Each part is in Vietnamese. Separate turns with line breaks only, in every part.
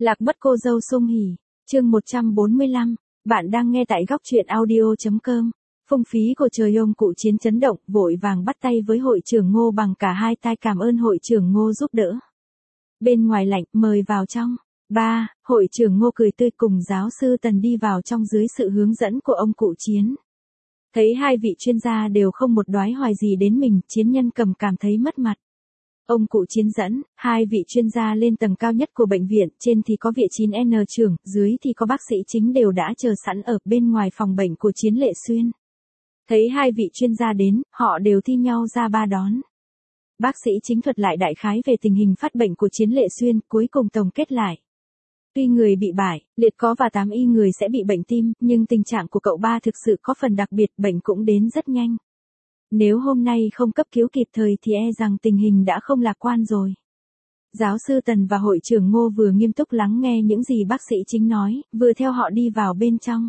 Lạc mất cô dâu sung hỉ, chương 145, bạn đang nghe tại góc truyện audio.com. Phung phí của trời ông cụ Chiến chấn động, vội vàng bắt tay với hội trưởng Ngô bằng cả hai tay cảm ơn hội trưởng Ngô giúp đỡ. Bên ngoài lạnh, mời vào trong. Hội trưởng Ngô cười tươi cùng giáo sư Tần đi vào trong dưới sự hướng dẫn của ông cụ Chiến. Thấy hai vị chuyên gia đều không một đoái hoài gì đến mình, Chiến nhân cầm cảm thấy mất mặt. Ông cụ Chiến dẫn, hai vị chuyên gia lên tầng cao nhất của bệnh viện, trên thì có vị 9N trưởng, dưới thì có bác sĩ chính đều đã chờ sẵn ở bên ngoài phòng bệnh của Chiến Lệ Xuyên. Thấy hai vị chuyên gia đến, họ đều thi nhau ra ba đón. Bác sĩ chính thuật lại đại khái về tình hình phát bệnh của Chiến Lệ Xuyên, cuối cùng tổng kết lại. Tuy người bị bại, liệt có và 8 y người sẽ bị bệnh tim, nhưng tình trạng của cậu ba thực sự có phần đặc biệt, bệnh cũng đến rất nhanh. Nếu hôm nay không cấp cứu kịp thời thì e rằng tình hình đã không lạc quan rồi. Giáo sư Tần và hội trưởng Ngô vừa nghiêm túc lắng nghe những gì bác sĩ chính nói, vừa theo họ đi vào bên trong.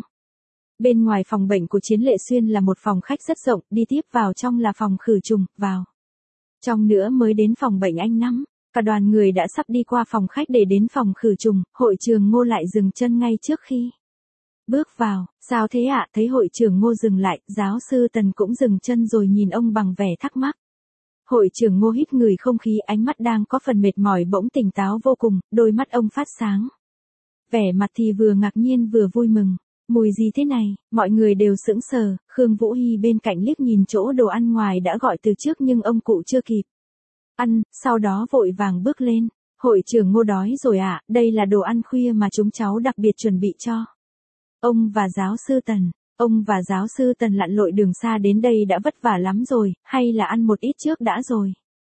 Bên ngoài phòng bệnh của Chiến Lệ Xuyên là một phòng khách rất rộng, đi tiếp vào trong là phòng khử trùng, vào. Trong nữa mới đến phòng bệnh anh Năm. Cả đoàn người đã sắp đi qua phòng khách để đến phòng khử trùng, hội trưởng Ngô lại dừng chân ngay trước khi bước vào. Sao thế ạ? Thấy hội trưởng Ngô dừng lại, giáo sư Tần cũng dừng chân rồi nhìn ông bằng vẻ thắc mắc. Hội trưởng Ngô hít người không khí, ánh mắt đang có phần mệt mỏi bỗng tỉnh táo vô cùng, đôi mắt ông phát sáng. Vẻ mặt thì vừa ngạc nhiên vừa vui mừng. Mùi gì thế này? Mọi người đều sững sờ, Khương Vũ Hy bên cạnh liếc nhìn chỗ đồ ăn ngoài đã gọi từ trước nhưng ông cụ chưa kịp ăn, sau đó vội vàng bước lên. Hội trưởng Ngô đói rồi ạ, đây là đồ ăn khuya mà chúng cháu đặc biệt chuẩn bị cho ông và giáo sư Tần. Ông và giáo sư Tần lặn lội đường xa đến đây đã vất vả lắm rồi, hay là ăn một ít trước đã rồi?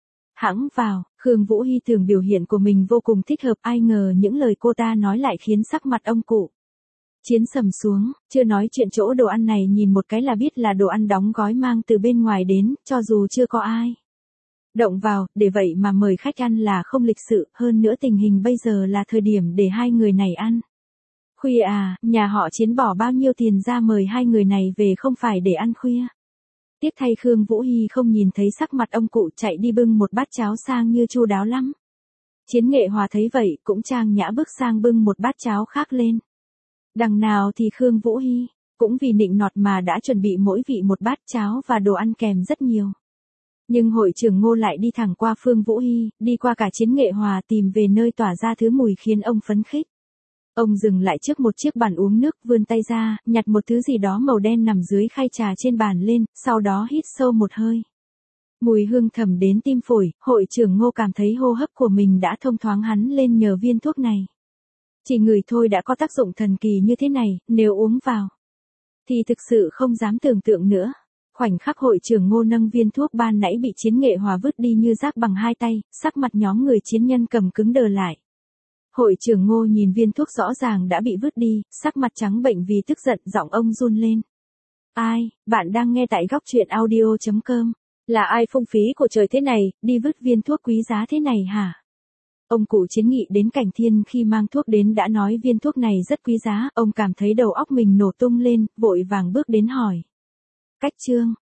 Hẵng vào, Khương Vũ Hy tưởng biểu hiện của mình vô cùng thích hợp, ai ngờ những lời cô ta nói lại khiến sắc mặt ông cụ Chiến sầm xuống, chưa nói chuyện chỗ đồ ăn này nhìn một cái là biết là đồ ăn đóng gói mang từ bên ngoài đến, cho dù chưa có ai động vào, để vậy mà mời khách ăn là không lịch sự, hơn nữa tình hình bây giờ là thời điểm để hai người này ăn. Khuya à, nhà họ Chiến bỏ bao nhiêu tiền ra mời hai người này về không phải để ăn khuya. Tiếc thay Khương Vũ Hy không nhìn thấy sắc mặt ông cụ chạy đi bưng một bát cháo sang như chu đáo lắm. Chiến Nghệ Hòa thấy vậy cũng trang nhã bước sang bưng một bát cháo khác lên. Đằng nào thì Khương Vũ Hy cũng vì nịnh nọt mà đã chuẩn bị mỗi vị một bát cháo và đồ ăn kèm rất nhiều. Nhưng hội trưởng Ngô lại đi thẳng qua Phương Vũ Hy, đi qua cả Chiến Nghệ Hòa tìm về nơi tỏa ra thứ mùi khiến ông phấn khích. Ông dừng lại trước một chiếc bàn uống nước, vươn tay ra, nhặt một thứ gì đó màu đen nằm dưới khay trà trên bàn lên, sau đó hít sâu một hơi. Mùi hương thầm đến tim phổi, hội trưởng Ngô cảm thấy hô hấp của mình đã thông thoáng hắn lên nhờ viên thuốc này. Chỉ ngửi thôi đã có tác dụng thần kỳ như thế này, nếu uống vào thì thực sự không dám tưởng tượng nữa. Khoảnh khắc hội trưởng Ngô nâng viên thuốc ban nãy bị Chiến Nghệ Hòa vứt đi như rác bằng hai tay, sắc mặt nhóm người chiến nhân cầm cứng đờ lại. Hội trưởng Ngô nhìn viên thuốc rõ ràng đã bị vứt đi, sắc mặt trắng bệnh vì tức giận, giọng ông run lên. Ai, bạn đang nghe tại góc truyện audio.com. Là ai phung phí của trời thế này, đi vứt viên thuốc quý giá thế này hả? Ông cụ Chiến nghị đến Cảnh Thiên khi mang thuốc đến đã nói viên thuốc này rất quý giá, ông cảm thấy đầu óc mình nổ tung lên, vội vàng bước đến hỏi. Cách Trương,